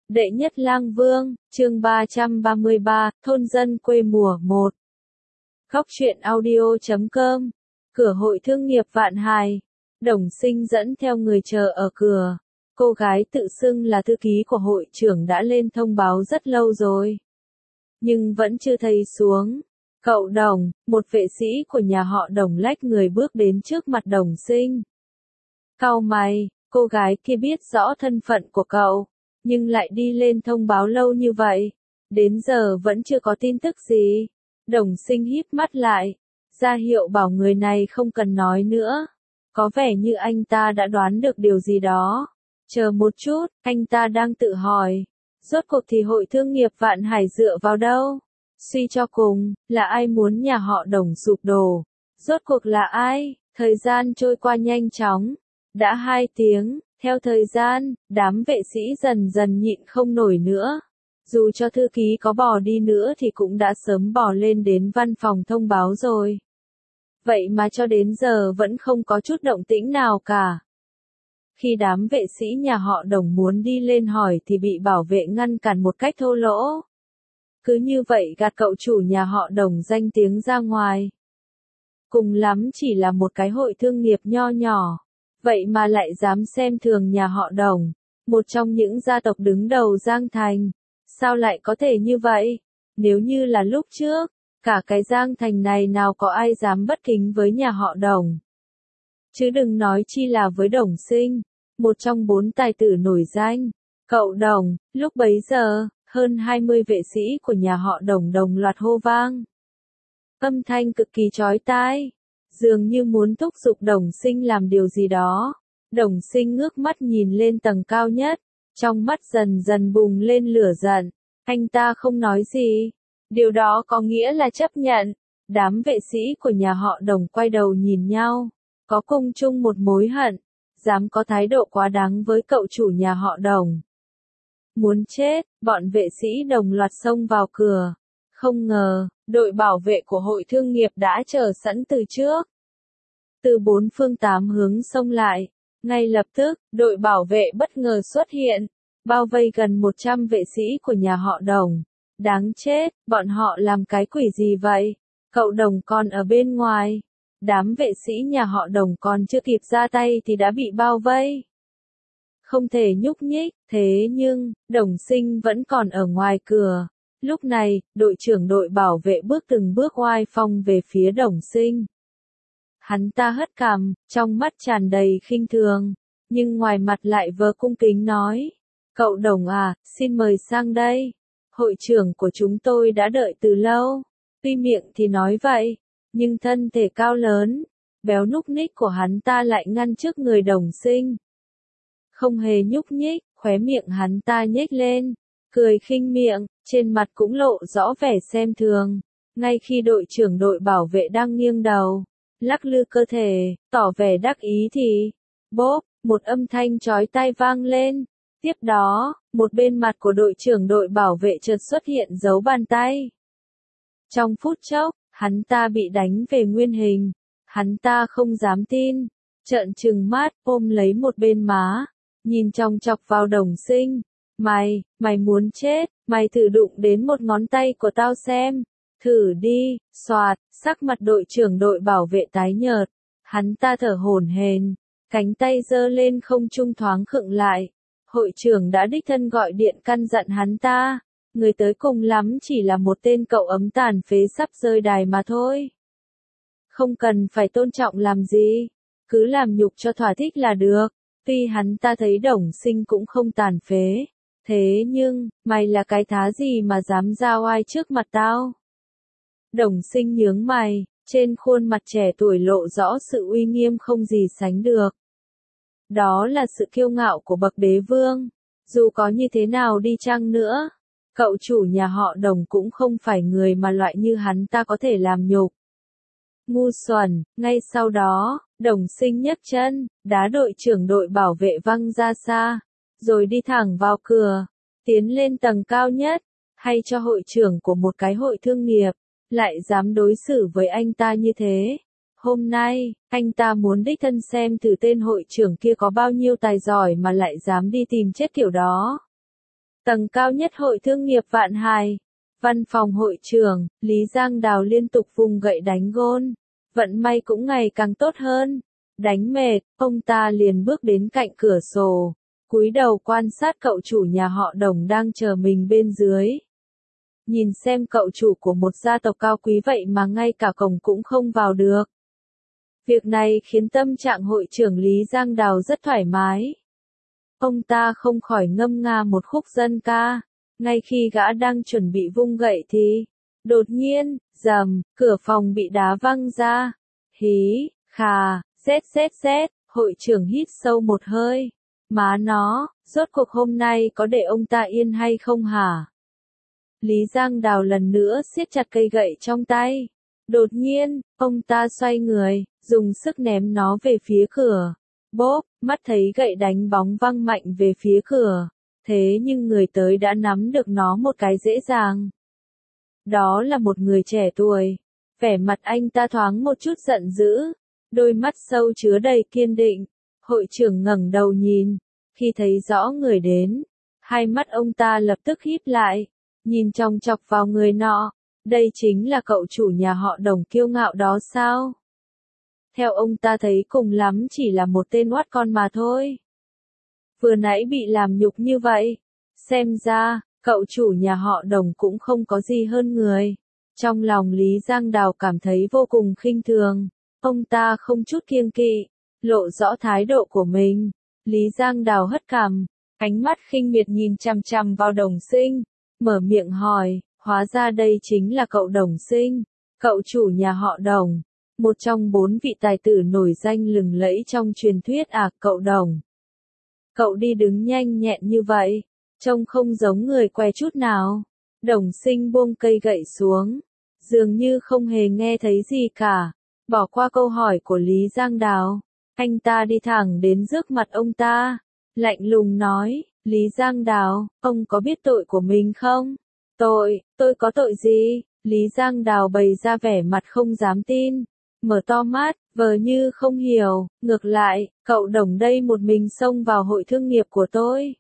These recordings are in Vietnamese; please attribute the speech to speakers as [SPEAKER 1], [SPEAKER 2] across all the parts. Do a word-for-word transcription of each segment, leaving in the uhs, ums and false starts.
[SPEAKER 1] Đệ nhất lang vương, chương ba trăm ba mươi ba, thôn dân quê mùa một. Góc truyện audio chấm com. Cửa hội thương nghiệp Vạn Hài. Đồng Sinh dẫn theo người chờ ở cửa. Cô gái tự xưng là thư ký của hội trưởng đã lên thông báo rất lâu rồi. Nhưng vẫn chưa thấy xuống. Cậu Đồng, một vệ sĩ của nhà họ Đồng lách người bước đến trước mặt Đồng Sinh. Cau mày, cô gái kia biết rõ thân phận của cậu, nhưng lại đi lên thông báo lâu như vậy. Đến giờ vẫn chưa có tin tức gì. Đồng Sinh híp mắt lại, ra hiệu bảo người này không cần nói nữa. Có vẻ như anh ta đã đoán được điều gì đó. Chờ một chút, anh ta đang tự hỏi. Rốt cuộc thì hội thương nghiệp Vạn Hải dựa vào đâu? Suy cho cùng, là ai muốn nhà họ Đồng sụp đổ? Rốt cuộc là ai? Thời gian trôi qua nhanh chóng. Đã hai tiếng, theo thời gian, đám vệ sĩ dần dần nhịn không nổi nữa. Dù cho thư ký có bò đi nữa thì cũng đã sớm bò lên đến văn phòng thông báo rồi. Vậy mà cho đến giờ vẫn không có chút động tĩnh nào cả. Khi đám vệ sĩ nhà họ Đồng muốn đi lên hỏi thì bị bảo vệ ngăn cản một cách thô lỗ. Cứ như vậy gạt cậu chủ nhà họ Đồng danh tiếng ra ngoài. Cùng lắm chỉ là một cái hội thương nghiệp nho nhỏ. Vậy mà lại dám xem thường nhà họ Đồng, một trong những gia tộc đứng đầu Giang Thành. Sao lại có thể như vậy? Nếu như là lúc trước, cả cái Giang Thành này nào có ai dám bất kính với nhà họ Đồng. Chứ đừng nói chi là với Đồng Sinh, một trong bốn tài tử nổi danh. Cậu Đồng, lúc bấy giờ, hơn hai mươi vệ sĩ của nhà họ Đồng đồng loạt hô vang. Âm thanh cực kỳ chói tai. Dường như muốn thúc giục Đồng Sinh làm điều gì đó. Đồng Sinh ngước mắt nhìn lên tầng cao nhất, trong mắt dần dần bùng lên lửa giận. Anh ta không nói gì. Điều đó có nghĩa là chấp nhận. Đám vệ sĩ của nhà họ Đồng quay đầu nhìn nhau, có cùng chung một mối hận. Dám có thái độ quá đáng với cậu chủ nhà họ Đồng. Muốn chết, bọn vệ sĩ đồng loạt xông vào cửa. Không ngờ, đội bảo vệ của hội thương nghiệp đã chờ sẵn từ trước. Từ bốn phương tám hướng xông lại. Ngay lập tức, đội bảo vệ bất ngờ xuất hiện, bao vây gần một trăm vệ sĩ của nhà họ Đồng. Đáng chết, bọn họ làm cái quỷ gì vậy? Cậu Đồng còn ở bên ngoài. Đám vệ sĩ nhà họ Đồng còn chưa kịp ra tay thì đã bị bao vây. Không thể nhúc nhích, thế nhưng, Đồng Sinh vẫn còn ở ngoài cửa. Lúc này, đội trưởng đội bảo vệ bước từng bước oai phong về phía Đồng Sinh. Hắn ta hất cằm, trong mắt tràn đầy khinh thường, nhưng ngoài mặt lại vờ cung kính nói. Cậu Đồng à, xin mời sang đây. Hội trưởng của chúng tôi đã đợi từ lâu. Tuy miệng thì nói vậy, nhưng thân thể cao lớn, béo núc ních của hắn ta lại ngăn trước người Đồng Sinh. Không hề nhúc nhích, khóe miệng hắn ta nhếch lên, cười khinh miệng, trên mặt cũng lộ rõ vẻ xem thường. Ngay khi đội trưởng đội bảo vệ đang nghiêng đầu, lắc lư cơ thể, tỏ vẻ đắc ý thì, bốp, một âm thanh chói tai vang lên. Tiếp đó, một bên mặt của đội trưởng đội bảo vệ chợt xuất hiện dấu bàn tay. Trong phút chốc, hắn ta bị đánh về nguyên hình. Hắn ta không dám tin, trợn trừng mắt, ôm lấy một bên má, nhìn chòng chọc vào Đồng Sinh. Mày, mày muốn chết, mày thử đụng đến một ngón tay của tao xem. Thử đi, xoạt, sắc mặt đội trưởng đội bảo vệ tái nhợt. Hắn ta thở hổn hển, cánh tay giơ lên không trung thoáng khựng lại. Hội trưởng đã đích thân gọi điện căn dặn hắn ta. Người tới cùng lắm chỉ là một tên cậu ấm tàn phế sắp rơi đài mà thôi. Không cần phải tôn trọng làm gì, cứ làm nhục cho thỏa thích là được. Tuy hắn ta thấy Đồng Sinh cũng không tàn phế. Thế nhưng, mày là cái thá gì mà dám ra oai trước mặt tao? Đồng Sinh nhướng mày, trên khuôn mặt trẻ tuổi lộ rõ sự uy nghiêm không gì sánh được. Đó là sự kiêu ngạo của bậc đế vương. Dù có như thế nào đi chăng nữa, cậu chủ nhà họ Đồng cũng không phải người mà loại như hắn ta có thể làm nhục. Ngu xuẩn, ngay sau đó, Đồng Sinh nhấc chân, đá đội trưởng đội bảo vệ văng ra xa, rồi đi thẳng vào cửa, tiến lên tầng cao nhất. Hay cho hội trưởng của một cái hội thương nghiệp, lại dám đối xử với anh ta như thế. Hôm nay, anh ta muốn đích thân xem thử tên hội trưởng kia có bao nhiêu tài giỏi mà lại dám đi tìm chết kiểu đó. Tầng cao nhất Hội Thương nghiệp Vạn Hài. Văn phòng hội trưởng, Lý Giang Đào liên tục vùng gậy đánh gôn. Vận may cũng ngày càng tốt hơn. Đánh mệt, ông ta liền bước đến cạnh cửa sổ, cúi đầu quan sát cậu chủ nhà họ Đồng đang chờ mình bên dưới. Nhìn xem cậu chủ của một gia tộc cao quý vậy mà ngay cả cổng cũng không vào được. Việc này khiến tâm trạng hội trưởng Lý Giang Đào rất thoải mái. Ông ta không khỏi ngâm nga một khúc dân ca. Ngay khi gã đang chuẩn bị vung gậy thì, đột nhiên, rầm, cửa phòng bị đá văng ra. Hí, khà, rét rét rét, hội trưởng hít sâu một hơi. Má nó, rốt cuộc hôm nay có để ông ta yên hay không hả? Lý Giang Đào lần nữa siết chặt cây gậy trong tay. Đột nhiên, ông ta xoay người, dùng sức ném nó về phía cửa. Bốp, mắt thấy gậy đánh bóng văng mạnh về phía cửa. Thế nhưng người tới đã nắm được nó một cái dễ dàng. Đó là một người trẻ tuổi. Vẻ mặt anh ta thoáng một chút giận dữ. Đôi mắt sâu chứa đầy kiên định. Hội trưởng ngẩng đầu nhìn. Khi thấy rõ người đến, hai mắt ông ta lập tức híp lại. Nhìn chòng chọc vào người nọ. Đây chính là cậu chủ nhà họ Đồng kiêu ngạo đó sao? Theo ông ta thấy cùng lắm chỉ là một tên oát con mà thôi. Vừa nãy bị làm nhục như vậy. Xem ra, cậu chủ nhà họ Đồng cũng không có gì hơn người. Trong lòng Lý Giang Đào cảm thấy vô cùng khinh thường. Ông ta không chút kiêng kỵ, lộ rõ thái độ của mình. Lý Giang Đào hất cằm, ánh mắt khinh miệt nhìn chằm chằm vào Đồng Sinh. Mở miệng hỏi, hóa ra đây chính là cậu Đồng Sinh, cậu chủ nhà họ Đồng. Một trong bốn vị tài tử nổi danh lừng lẫy trong truyền thuyết à, cậu Đồng. Cậu đi đứng nhanh nhẹn như vậy, trông không giống người què chút nào. Đồng Sinh buông cây gậy xuống, dường như không hề nghe thấy gì cả, bỏ qua câu hỏi của Lý Giang Đào. Anh ta đi thẳng đến trước mặt ông ta, lạnh lùng nói, Lý Giang Đào, ông có biết tội của mình không? Tội, tôi có tội gì? Lý Giang Đào bày ra vẻ mặt không dám tin, mở to mắt, vờ như không hiểu, ngược lại, cậu Đồng đây một mình xông vào hội thương nghiệp của tôi.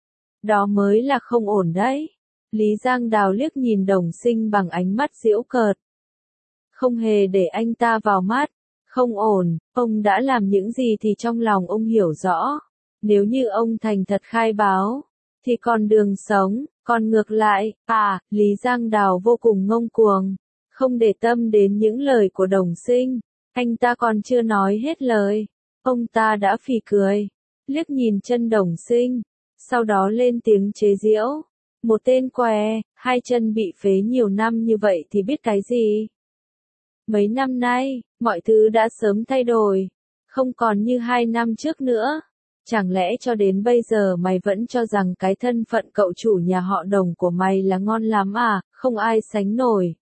[SPEAKER 1] Đó mới là không ổn đấy. Lý Giang Đào liếc nhìn Đồng Sinh bằng ánh mắt giễu cợt. Không hề để anh ta vào mắt, không ổn, ông đã làm những gì thì trong lòng ông hiểu rõ. Nếu như ông thành thật khai báo, thì còn đường sống, còn ngược lại, à, Lý Giang Đào vô cùng ngông cuồng, không để tâm đến những lời của Đồng Sinh. Anh ta còn chưa nói hết lời, ông ta đã phì cười, liếc nhìn chân Đồng Sinh, sau đó lên tiếng chế giễu. Một tên què, hai chân bị phế nhiều năm như vậy thì biết cái gì? Mấy năm nay, mọi thứ đã sớm thay đổi, không còn như hai năm trước nữa. Chẳng lẽ cho đến bây giờ mày vẫn cho rằng cái thân phận cậu chủ nhà họ Đồng của mày là ngon lắm à, không ai sánh nổi.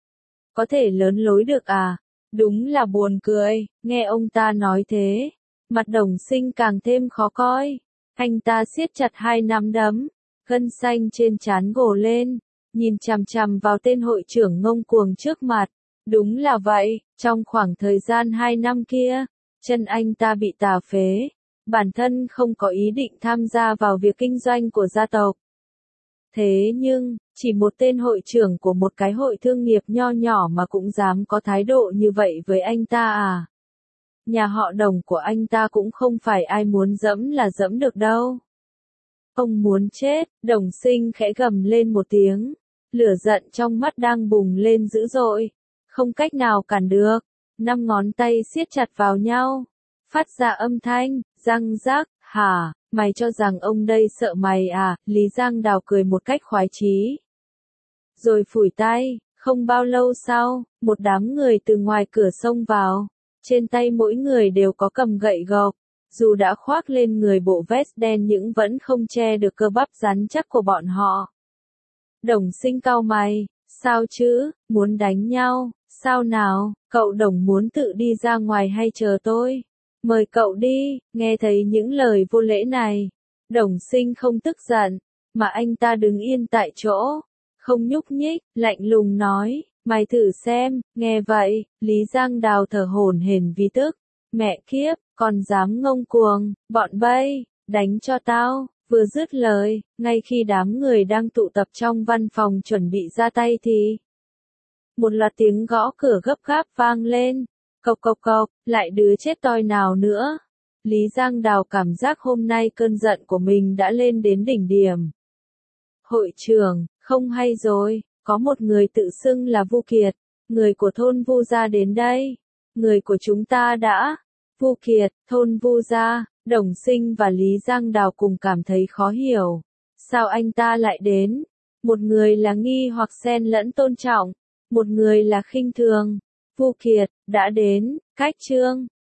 [SPEAKER 1] Có thể lớn lối được à? Đúng là buồn cười, nghe ông ta nói thế. Mặt Đồng Sinh càng thêm khó coi. Anh ta siết chặt hai nắm đấm, gân xanh trên trán gồ lên, nhìn chằm chằm vào tên hội trưởng ngông cuồng trước mặt. Đúng là vậy, trong khoảng thời gian hai năm kia, chân anh ta bị tà phế. Bản thân không có ý định tham gia vào việc kinh doanh của gia tộc. Thế nhưng, chỉ một tên hội trưởng của một cái hội thương nghiệp nho nhỏ mà cũng dám có thái độ như vậy với anh ta à? Nhà họ Đồng của anh ta cũng không phải ai muốn dẫm là dẫm được đâu. Ông muốn chết, Đồng Sinh khẽ gầm lên một tiếng. Lửa giận trong mắt đang bùng lên dữ dội. Không cách nào cản được. Năm ngón tay siết chặt vào nhau. Phát ra âm thanh, răng rác, hả, mày cho rằng ông đây sợ mày à? Lý Giang Đào cười một cách khoái chí. Rồi phủi tay, không bao lâu sau, một đám người từ ngoài cửa xông vào. Trên tay mỗi người đều có cầm gậy gộc. Dù đã khoác lên người bộ vest đen nhưng vẫn không che được cơ bắp rắn chắc của bọn họ. Đồng Sinh cau mày, sao chứ, muốn đánh nhau, sao nào, cậu Đồng muốn tự đi ra ngoài hay chờ tôi? Mời cậu đi. Nghe thấy những lời vô lễ này, Đồng Sinh không tức giận, mà anh ta đứng yên tại chỗ, không nhúc nhích, lạnh lùng nói, mày thử xem. Nghe vậy, Lý Giang Đào thở hổn hển vì tức. Mẹ kiếp, còn dám ngông cuồng, bọn bay, đánh cho tao. Vừa dứt lời, ngay khi đám người đang tụ tập trong văn phòng chuẩn bị ra tay thì một loạt tiếng gõ cửa gấp gáp vang lên. Cộc cộc cộc, lại đứa chết toi nào nữa. Lý Giang Đào cảm giác hôm nay cơn giận của mình đã lên đến đỉnh điểm. Hội trưởng, không hay rồi, có một người tự xưng là Vu Kiệt, người của thôn Vu gia đến đây. Người của chúng ta đã. Vu Kiệt, thôn Vu gia, Đồng Sinh và Lý Giang Đào cùng cảm thấy khó hiểu. Sao anh ta lại đến? Một người là nghi hoặc xen lẫn tôn trọng, một người là khinh thường. Vu Kiệt, đã đến, cách chương.